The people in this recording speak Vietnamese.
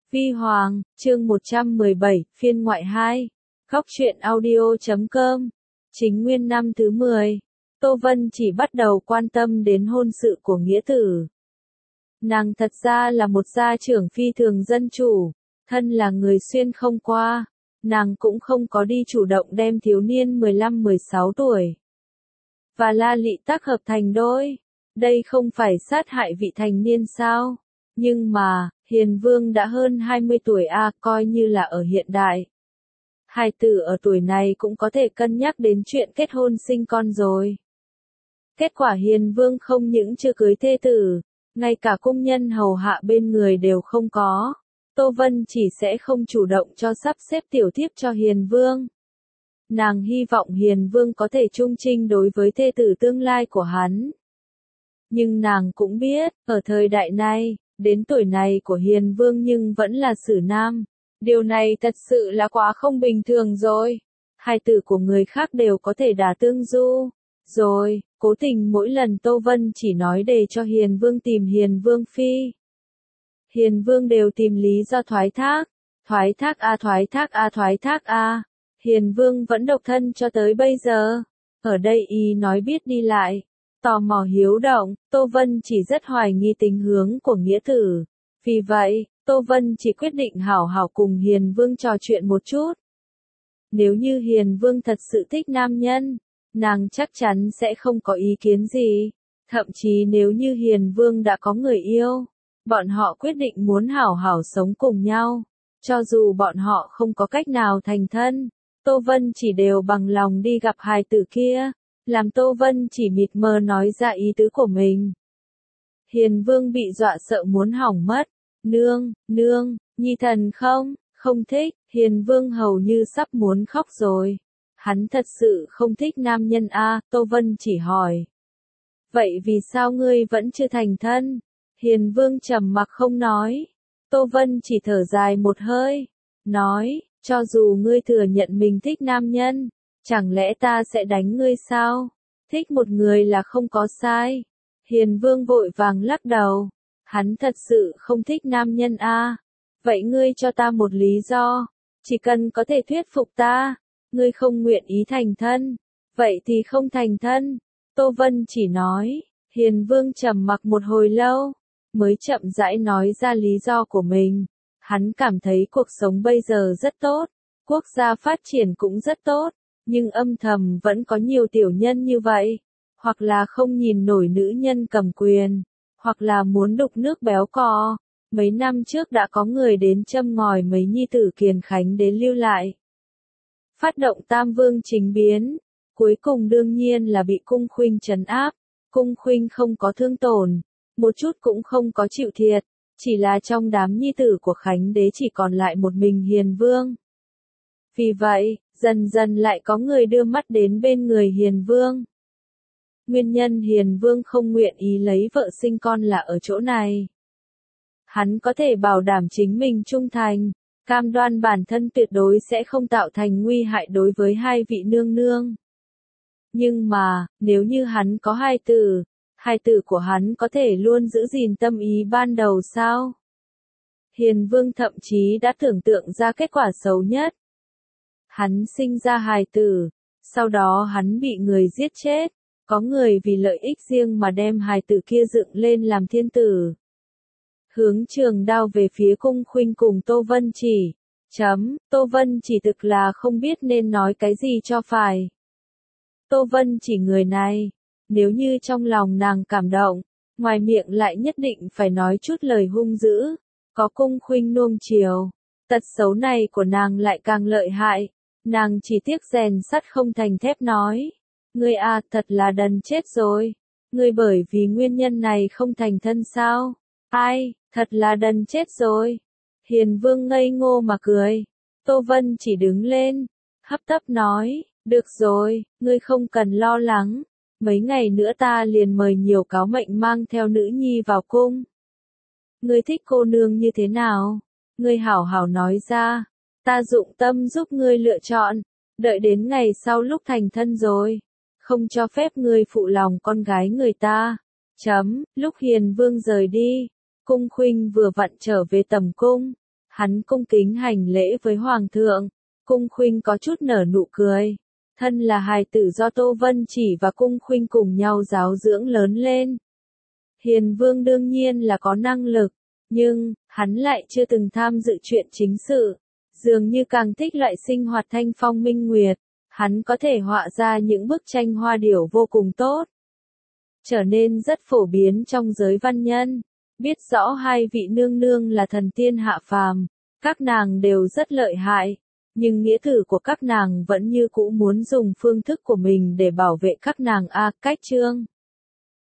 Vi Hoàng, chương 117, phiên ngoại 2. Góc truyện audio.com. Chính nguyên năm thứ 10. Tô Vân chỉ bắt đầu quan tâm đến hôn sự của nghĩa tử. Nàng thật ra là một gia trưởng phi thường dân chủ, thân là người xuyên không qua, nàng cũng không có đi chủ động đem thiếu niên 15-16 tuổi và La Lị tác hợp thành đôi. Đây không phải sát hại vị thành niên sao? Nhưng mà, Hiền Vương đã hơn 20 tuổi coi như là ở hiện đại. Hài tử ở tuổi này cũng có thể cân nhắc đến chuyện kết hôn sinh con rồi. Kết quả Hiền Vương không những chưa cưới thê tử, ngay cả cung nhân hầu hạ bên người đều không có. Tô Vân chỉ sẽ không chủ động cho sắp xếp tiểu thiếp cho Hiền Vương. Nàng hy vọng Hiền Vương có thể trung trinh đối với thê tử tương lai của hắn. Nhưng nàng cũng biết, ở thời đại này, đến tuổi này của Hiền Vương nhưng vẫn là xử nam. Điều này thật sự là quá không bình thường rồi. Hài tử của người khác đều có thể đả tương du. Rồi, cố tình mỗi lần Tô Vân chỉ nói để cho Hiền Vương tìm Hiền Vương phi. Hiền Vương đều tìm lý do thoái thác. Thoái thác a. Hiền Vương vẫn độc thân cho tới bây giờ. Ở đây y nói biết đi lại. Tò mò hiếu động, Tô Vân chỉ rất hoài nghi tính hướng của nghĩa tử. Vì vậy, Tô Vân chỉ quyết định hảo hảo cùng Hiền Vương trò chuyện một chút. Nếu như Hiền Vương thật sự thích nam nhân, nàng chắc chắn sẽ không có ý kiến gì. Thậm chí nếu như Hiền Vương đã có người yêu, bọn họ quyết định muốn hảo hảo sống cùng nhau. Cho dù bọn họ không có cách nào thành thân, Tô Vân chỉ đều bằng lòng đi gặp hài tử kia. Làm Tô Vân chỉ mịt mờ nói ra ý tứ của mình. Hiền Vương bị dọa sợ muốn hỏng mất. Nương, nhi thần không thích. Hiền Vương hầu như sắp muốn khóc rồi. Hắn thật sự không thích nam nhân Tô Vân chỉ hỏi. Vậy vì sao ngươi vẫn chưa thành thân? Hiền Vương trầm mặc không nói. Tô Vân chỉ thở dài một hơi. Nói, cho dù ngươi thừa nhận mình thích nam nhân, chẳng lẽ ta sẽ đánh ngươi sao? Thích một người là không có sai. Hiền Vương vội vàng lắc đầu. Hắn thật sự không thích nam nhân Vậy ngươi cho ta một lý do. Chỉ cần có thể thuyết phục ta. Ngươi không nguyện ý thành thân. Vậy thì không thành thân. Tô Vân chỉ nói. Hiền Vương trầm mặc một hồi lâu. Mới chậm rãi nói ra lý do của mình. Hắn cảm thấy cuộc sống bây giờ rất tốt. Quốc gia phát triển cũng rất tốt. Nhưng âm thầm vẫn có nhiều tiểu nhân như vậy, hoặc là không nhìn nổi nữ nhân cầm quyền, hoặc là muốn đục nước béo cò. Mấy năm trước đã có người đến châm ngòi mấy nhi tử Kiền Khánh đến lưu lại. Phát động Tam Vương chính biến, cuối cùng đương nhiên là bị Cung Khuynh trấn áp. Cung Khuynh không có thương tổn, một chút cũng không có chịu thiệt, chỉ là trong đám nhi tử của Khánh đế chỉ còn lại một mình Hiền Vương. Vì vậy, dần dần lại có người đưa mắt đến bên người Hiền Vương. Nguyên nhân Hiền Vương không nguyện ý lấy vợ sinh con là ở chỗ này. Hắn có thể bảo đảm chính mình trung thành, cam đoan bản thân tuyệt đối sẽ không tạo thành nguy hại đối với hai vị nương nương. Nhưng mà, nếu như hắn có hài tử của hắn có thể luôn giữ gìn tâm ý ban đầu sao? Hiền Vương thậm chí đã tưởng tượng ra kết quả xấu nhất. Hắn sinh ra hài tử, sau đó hắn bị người giết chết, có người vì lợi ích riêng mà đem hài tử kia dựng lên làm thiên tử. Hướng trường đao về phía Cung Khuynh cùng Tô Vân chỉ. Tô Vân chỉ thực là không biết nên nói cái gì cho phải. Tô Vân chỉ người này, nếu như trong lòng nàng cảm động, ngoài miệng lại nhất định phải nói chút lời hung dữ, có Cung Khuynh nuông chiều. Tật xấu này của nàng lại càng lợi hại. Nàng chỉ tiếc rèn sắt không thành thép nói. Ngươi thật là đần chết rồi. Ngươi bởi vì nguyên nhân này không thành thân sao? Ai, thật là đần chết rồi. Hiền Vương ngây ngô mà cười. Tô Vân chỉ đứng lên, hấp tấp nói, được rồi, ngươi không cần lo lắng. Mấy ngày nữa ta liền mời nhiều cáo mệnh mang theo nữ nhi vào cung. Ngươi thích cô nương như thế nào? Ngươi hảo hảo nói ra. Ta dụng tâm giúp ngươi lựa chọn, đợi đến ngày sau lúc thành thân rồi, không cho phép ngươi phụ lòng con gái người ta. Lúc Hiền Vương rời đi, Cung Khuynh vừa vặn trở về tầm cung, Hắn cung kính hành lễ với Hoàng thượng, Cung Khuynh có chút nở nụ cười. Thân là hài tử do Tô Vân Chỉ và Cung Khuynh cùng nhau giáo dưỡng lớn lên. Hiền Vương đương nhiên là có năng lực, nhưng, hắn lại chưa từng tham dự chuyện chính sự. Dường như càng thích loại sinh hoạt thanh phong minh nguyệt, hắn có thể họa ra những bức tranh hoa điểu vô cùng tốt. Trở nên rất phổ biến trong giới văn nhân. Biết rõ hai vị nương nương là thần tiên hạ phàm, các nàng đều rất lợi hại, nhưng nghĩa tử của các nàng vẫn như cũ muốn dùng phương thức của mình để bảo vệ các nàng cách Trương